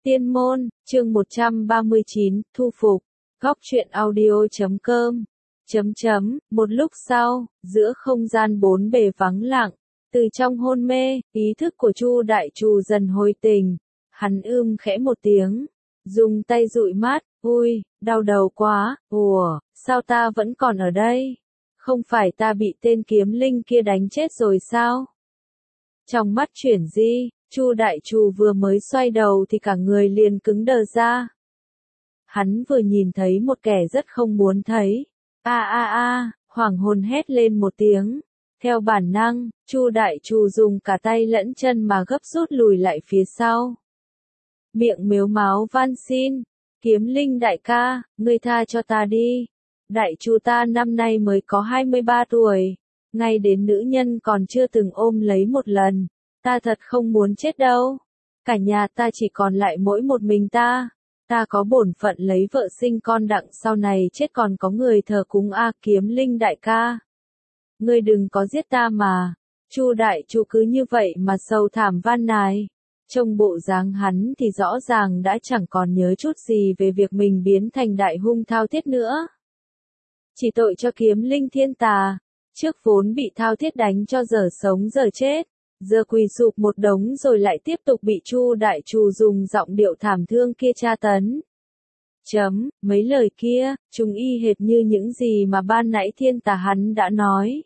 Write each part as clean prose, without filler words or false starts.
Tiên môn, chương 139, thu phục. Góc truyện audio.com. Một lúc sau, giữa không gian bốn bề vắng lặng, từ trong hôn mê, ý thức của Chu Đại Trù dần hồi tỉnh. Hắn khẽ một tiếng, dùng tay dụi mắt, ui, đau đầu quá, sao ta vẫn còn ở đây? Không phải ta bị tên kiếm linh kia đánh chết rồi sao? Trong mắt chuyển di, Chu Đại Trù vừa mới xoay đầu thì cả người liền cứng đờ ra. Hắn vừa nhìn thấy một kẻ rất không muốn thấy. Hoảng hồn hét lên một tiếng. Theo bản năng, Chu Đại Trù dùng cả tay lẫn chân mà gấp rút lùi lại phía sau. Miệng mếu máo van xin, kiếm linh đại ca, ngươi tha cho ta đi. Đại Trù ta năm nay mới có 23 tuổi, ngay đến nữ nhân còn chưa từng ôm lấy một lần. Ta thật không muốn chết đâu. Cả nhà ta chỉ còn lại mỗi một mình ta. Ta có bổn phận lấy vợ sinh con đặng sau này chết còn có người thờ cúng kiếm linh đại ca. Ngươi đừng có giết ta mà. Chu Đại Trù cứ như vậy mà sầu thảm van nài. Trông bộ dáng hắn thì rõ ràng đã chẳng còn nhớ chút gì về việc mình biến thành đại hung thao thiết nữa. Chỉ tội cho kiếm linh thiên tà. Trước vốn bị thao thiết đánh cho giờ sống giờ chết. Giờ quỳ sụp một đống rồi lại tiếp tục bị Chu Đại Trù dùng giọng điệu thảm thương kia tra tấn. Mấy lời kia, chúng y hệt như những gì mà ban nãy thiên tà hắn đã nói.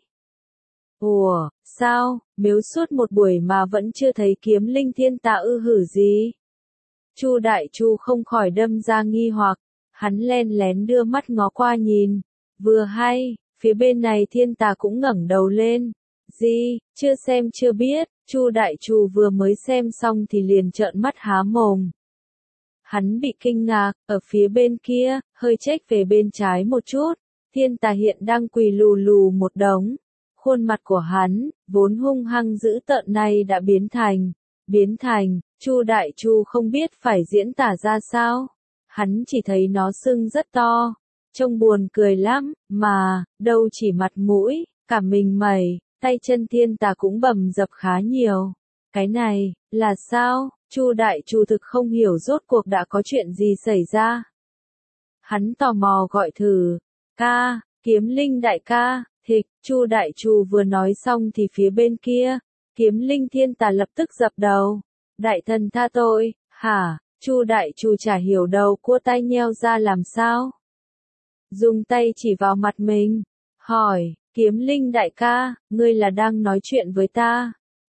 Sao, miếu suốt một buổi mà vẫn chưa thấy kiếm linh thiên tà hử gì? Chu Đại Trù không khỏi đâm ra nghi hoặc, hắn len lén đưa mắt ngó qua nhìn. Vừa hay, phía bên này thiên tà cũng ngẩng đầu lên. Gì, chưa xem chưa biết, Chu Đại Trù vừa mới xem xong thì liền trợn mắt há mồm. Hắn bị kinh ngạc, ở phía bên kia, hơi chếch về bên trái một chút, thiên tà hiện đang quỳ lù lù một đống. Khuôn mặt của hắn, vốn hung hăng dữ tợn này đã biến thành, Chu Đại Trù không biết phải diễn tả ra sao. Hắn chỉ thấy nó sưng rất to, trông buồn cười lắm, mà, đâu chỉ mặt mũi, cả mình mẩy. Tay chân thiên tà cũng bầm dập khá nhiều. Cái này, là sao? Chu Đại Trù thực không hiểu rốt cuộc đã có chuyện gì xảy ra. Hắn tò mò gọi thử. Kiếm linh đại ca, thịch, Chu Đại Trù vừa nói xong thì phía bên kia, kiếm linh thiên tà lập tức dập đầu. Đại thần tha tội, hả? Chu Đại Trù chả hiểu đầu cua tay nheo ra làm sao. Dùng tay chỉ vào mặt mình, hỏi. Kiếm linh đại ca, ngươi là đang nói chuyện với ta?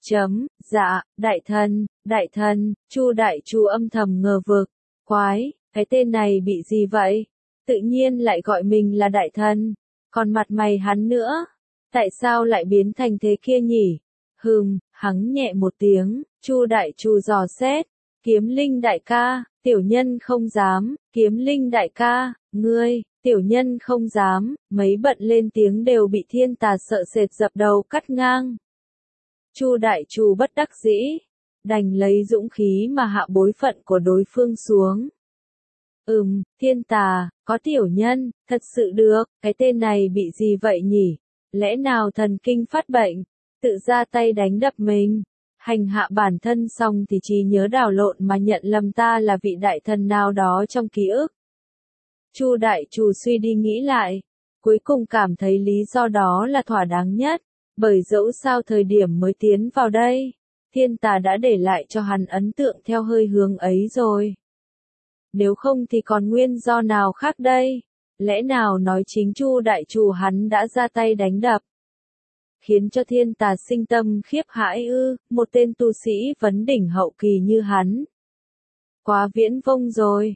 Dạ, đại thần, Chu Đại Trù âm thầm ngờ vực. Quái, cái tên này bị gì vậy? Tự nhiên lại gọi mình là đại thần. Còn mặt mày hắn nữa? Tại sao lại biến thành thế kia nhỉ? Hắng nhẹ một tiếng, Chu Đại Trù dò xét. Kiếm linh đại ca, tiểu nhân không dám, kiếm linh đại ca, ngươi. Tiểu nhân không dám, mấy bận lên tiếng đều bị thiên tà sợ sệt dập đầu cắt ngang. Chu Đại Trù bất đắc dĩ, đành lấy dũng khí mà hạ bối phận của đối phương xuống. Thiên tà, có tiểu nhân, thật sự được, cái tên này bị gì vậy nhỉ? Lẽ nào thần kinh phát bệnh, tự ra tay đánh đập mình? Hành hạ bản thân xong thì trí nhớ đảo lộn mà nhận lầm ta là vị đại thần nào đó trong ký ức. Chu Đại Trù suy đi nghĩ lại, cuối cùng cảm thấy lý do đó là thỏa đáng nhất, bởi dẫu sao thời điểm mới tiến vào đây, thiên tà đã để lại cho hắn ấn tượng theo hơi hướng ấy rồi. Nếu không thì còn nguyên do nào khác đây? Lẽ nào nói chính Chu Đại Trù hắn đã ra tay đánh đập? Khiến cho thiên tà sinh tâm khiếp hãi một tên tu sĩ vấn đỉnh hậu kỳ như hắn. Quá viễn vông rồi.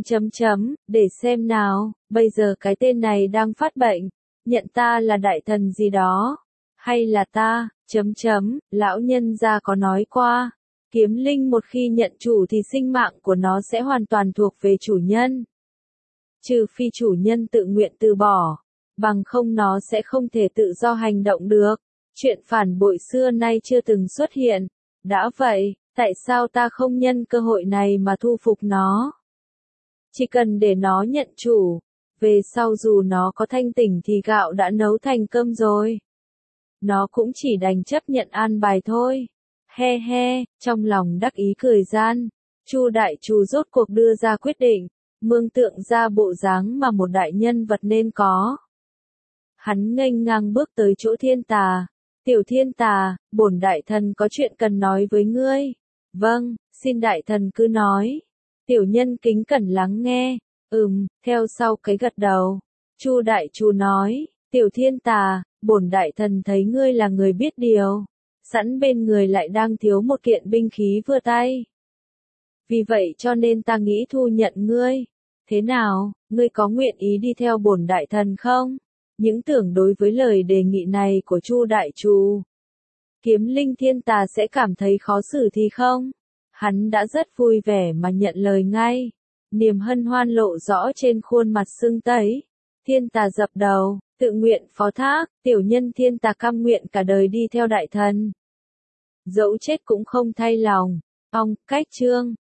Để xem nào, bây giờ cái tên này đang phát bệnh, nhận ta là đại thần gì đó, hay là ta, lão nhân gia có nói qua, kiếm linh một khi nhận chủ thì sinh mạng của nó sẽ hoàn toàn thuộc về chủ nhân. Trừ phi chủ nhân tự nguyện từ bỏ, bằng không nó sẽ không thể tự do hành động được, chuyện phản bội xưa nay chưa từng xuất hiện, đã vậy, tại sao ta không nhân cơ hội này mà thu phục nó? Chỉ cần để nó nhận chủ, về sau dù nó có thanh tỉnh thì gạo đã nấu thành cơm rồi. Nó cũng chỉ đành chấp nhận an bài thôi. He he, trong lòng đắc ý cười gian, Chu đại chu rốt cuộc đưa ra quyết định, mường tượng ra bộ dáng mà một đại nhân vật nên có. Hắn nghênh ngang bước tới chỗ Thiên Tà. Tiểu Thiên Tà, bổn đại thần có chuyện cần nói với ngươi. Vâng, xin đại thần cứ nói. Tiểu nhân kính cẩn lắng nghe. Theo sau cái gật đầu. Chu đại chu nói, Tiểu Thiên Tà, bổn đại thần thấy ngươi là người biết điều. Sẵn bên người lại đang thiếu một kiện binh khí vừa tay. Vì vậy cho nên ta nghĩ thu nhận ngươi. Thế nào, ngươi có nguyện ý đi theo bổn đại thần không? Những tưởng đối với lời đề nghị này của Chu đại chu, Kiếm Linh Thiên Tà sẽ cảm thấy khó xử thì không? Hắn đã rất vui vẻ mà nhận lời ngay. Niềm hân hoan lộ rõ trên khuôn mặt sưng tấy. Thiên Tà dập đầu, tự nguyện phó thác, tiểu nhân Thiên Tà cam nguyện cả đời đi theo đại thần. Dẫu chết cũng không thay lòng. Cách chương